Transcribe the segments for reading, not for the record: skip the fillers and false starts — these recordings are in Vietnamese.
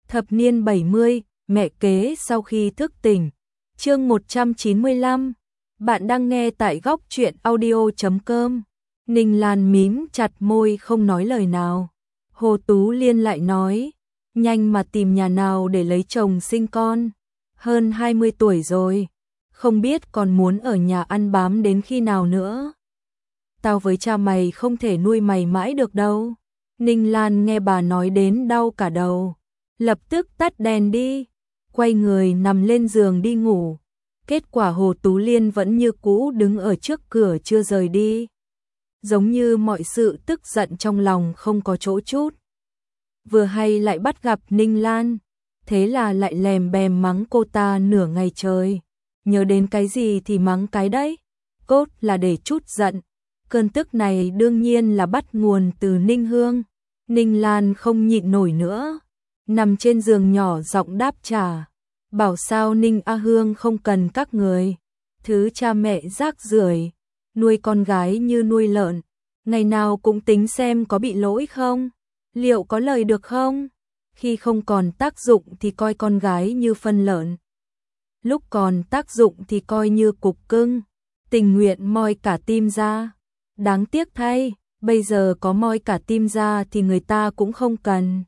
Thập niên 70, mẹ kế sau khi thức tỉnh. Chương 195. Bạn đang nghe tại góc truyện audio.com. Ninh Lan mím chặt môi không nói lời nào. Hồ Tú Liên lại nói, nhanh mà tìm nhà nào để lấy chồng sinh con. Hơn 20 tuổi rồi, không biết còn muốn ở nhà ăn bám đến khi nào nữa. Tao với cha mày không thể nuôi mày mãi được đâu. Ninh Lan nghe bà nói đến đau cả đầu. Lập tức tắt đèn đi, quay người nằm lên giường đi ngủ. Kết quả Hồ Tú Liên vẫn như cũ đứng ở trước cửa chưa rời đi. Giống như mọi sự tức giận trong lòng không có chỗ chút. Vừa hay lại bắt gặp Ninh Lan, thế là lại lèm bèm mắng cô ta nửa ngày trời. Nhớ đến cái gì thì mắng cái đấy, cốt là để chút giận. Cơn tức này đương nhiên là bắt nguồn từ Ninh Hương. Ninh Lan không nhịn nổi nữa, nằm trên giường nhỏ giọng đáp trả. Bảo sao Ninh A Hương không cần các người. Thứ cha mẹ rác rưởi, nuôi con gái như nuôi lợn. Ngày nào cũng tính xem có bị lỗi không, liệu có lời được không. Khi không còn tác dụng thì coi con gái như phân lợn, lúc còn tác dụng thì coi như cục cưng, tình nguyện moi cả tim ra. Đáng tiếc thay, bây giờ có moi cả tim ra thì người ta cũng không cần.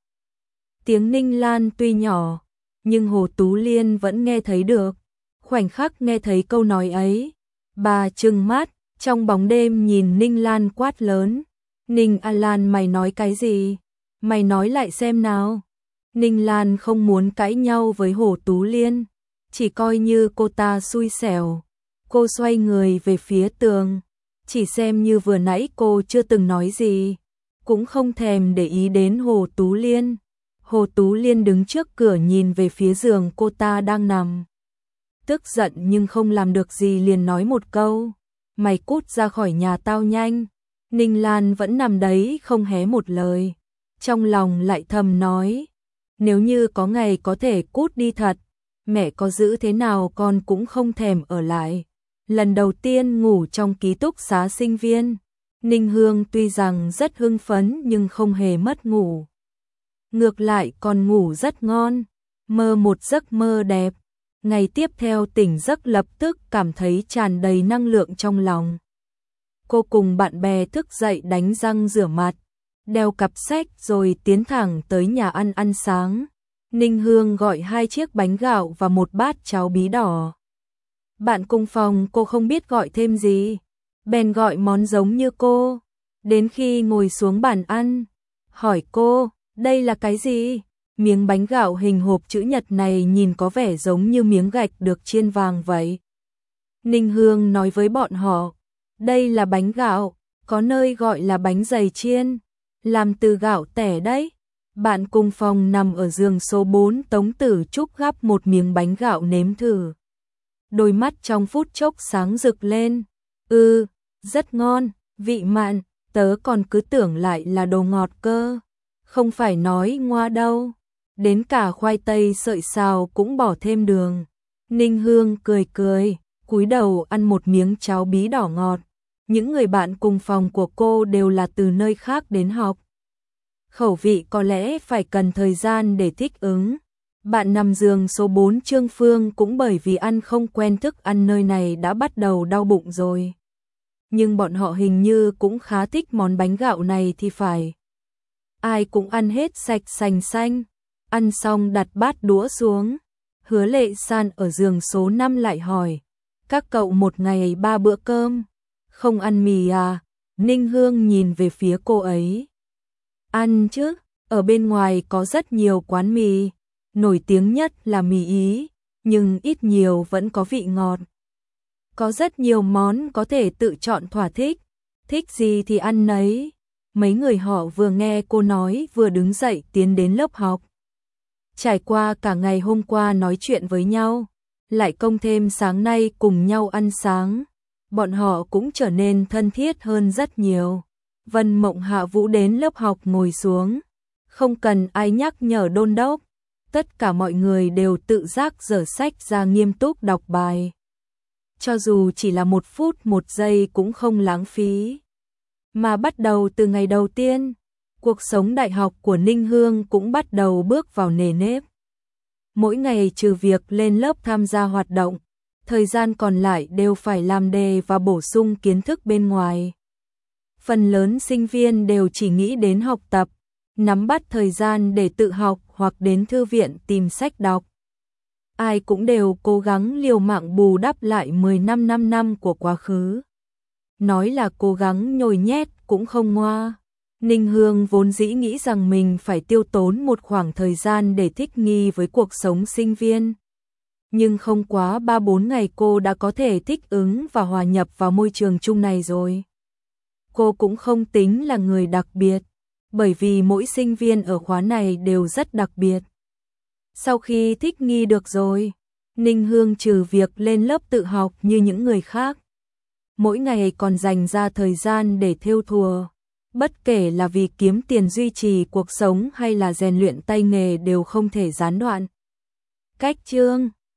Tiếng Ninh Lan tuy nhỏ, nhưng Hồ Tú Liên vẫn nghe thấy được. Khoảnh khắc nghe thấy câu nói ấy, bà trừng mắt, trong bóng đêm nhìn Ninh Lan quát lớn. Ninh A Lan, mày nói cái gì? Mày nói lại xem nào. Ninh Lan không muốn cãi nhau với Hồ Tú Liên, chỉ coi như cô ta xui xẻo. Cô xoay người về phía tường, chỉ xem như vừa nãy cô chưa từng nói gì, cũng không thèm để ý đến Hồ Tú Liên. Hồ Tú Liên đứng trước cửa nhìn về phía giường cô ta đang nằm. Tức giận nhưng không làm được gì liền nói một câu, mày cút ra khỏi nhà tao nhanh. Ninh Lan vẫn nằm đấy không hé một lời, trong lòng lại thầm nói, nếu như có ngày có thể cút đi thật, mẹ có giữ thế nào con cũng không thèm ở lại. Lần đầu tiên ngủ trong ký túc xá sinh viên, Ninh Hương tuy rằng rất hưng phấn nhưng không hề mất ngủ. Ngược lại còn ngủ rất ngon, mơ một giấc mơ đẹp. Ngày tiếp theo tỉnh giấc lập tức cảm thấy tràn đầy năng lượng trong lòng. Cô cùng bạn bè thức dậy đánh răng rửa mặt, đeo cặp sách rồi tiến thẳng tới nhà ăn sáng. Ninh Hương gọi 2 chiếc bánh gạo và một bát cháo bí đỏ. Bạn cùng phòng cô không biết gọi thêm gì, bèn gọi món giống như cô. Đến khi ngồi xuống bàn ăn, hỏi cô, đây là cái gì? Miếng bánh gạo hình hộp chữ nhật này nhìn có vẻ giống như miếng gạch được chiên vàng vậy. Ninh Hương nói với bọn họ, đây là bánh gạo, có nơi gọi là bánh dày chiên, làm từ gạo tẻ đấy. Bạn cùng phòng nằm ở giường số 4 Tống Tử Trúc gắp một miếng bánh gạo nếm thử. Đôi mắt trong phút chốc sáng rực lên. Rất ngon, vị mặn, tớ còn cứ tưởng lại là đồ ngọt cơ. Không phải nói ngoa đâu, đến cả khoai tây sợi xào cũng bỏ thêm đường. Ninh Hương cười cười, cúi đầu ăn một miếng cháo bí đỏ ngọt. Những người bạn cùng phòng của cô đều là từ nơi khác đến học. Khẩu vị có lẽ phải cần thời gian để thích ứng. Bạn nằm giường số 4 Trương Phương cũng bởi vì ăn không quen thức ăn nơi này đã bắt đầu đau bụng rồi. Nhưng bọn họ hình như cũng khá thích món bánh gạo này thì phải. Ai cũng ăn hết sạch sành xanh. Ăn xong đặt bát đũa xuống. Hứa Lệ San ở giường số 5 lại hỏi, các cậu một ngày 3 bữa cơm, không ăn mì à? Ninh Hương nhìn về phía cô ấy. Ăn chứ, ở bên ngoài có rất nhiều quán mì, nổi tiếng nhất là mì Ý, nhưng ít nhiều vẫn có vị ngọt. Có rất nhiều món có thể tự chọn thỏa thích gì thì ăn nấy. Mấy người họ vừa nghe cô nói vừa đứng dậy tiến đến lớp học. Trải qua cả ngày hôm qua nói chuyện với nhau, lại công thêm sáng nay cùng nhau ăn sáng, bọn họ cũng trở nên thân thiết hơn rất nhiều. Vân Mộng Hạ Vũ đến lớp học ngồi xuống, không cần ai nhắc nhở đôn đốc, tất cả mọi người đều tự giác giở sách ra nghiêm túc đọc bài. Cho dù chỉ là 1 phút 1 giây cũng không lãng phí. Mà bắt đầu từ ngày đầu tiên, Cuộc sống đại học của Ninh Hương cũng bắt đầu bước vào nề nếp. Mỗi ngày trừ việc lên lớp tham gia hoạt động, thời gian còn lại đều phải làm đề và bổ sung kiến thức bên ngoài. Phần lớn sinh viên đều chỉ nghĩ đến học tập, nắm bắt thời gian để tự học hoặc đến thư viện tìm sách đọc. Ai cũng đều cố gắng liều mạng bù đắp lại 10 năm của quá khứ. Nói là cố gắng nhồi nhét cũng không ngoa. Ninh Hương vốn dĩ nghĩ rằng mình phải tiêu tốn một khoảng thời gian để thích nghi với cuộc sống sinh viên. Nhưng không quá 3-4 ngày cô đã có thể thích ứng và hòa nhập vào môi trường chung này rồi. Cô cũng không tính là người đặc biệt, bởi vì mỗi sinh viên ở khóa này đều rất đặc biệt. Sau khi thích nghi được rồi, Ninh Hương trừ việc lên lớp tự học như những người khác, mỗi ngày còn dành ra thời gian để thêu thùa. Bất kể là vì kiếm tiền duy trì cuộc sống hay là rèn luyện tay nghề đều không thể gián đoạn. Cách chương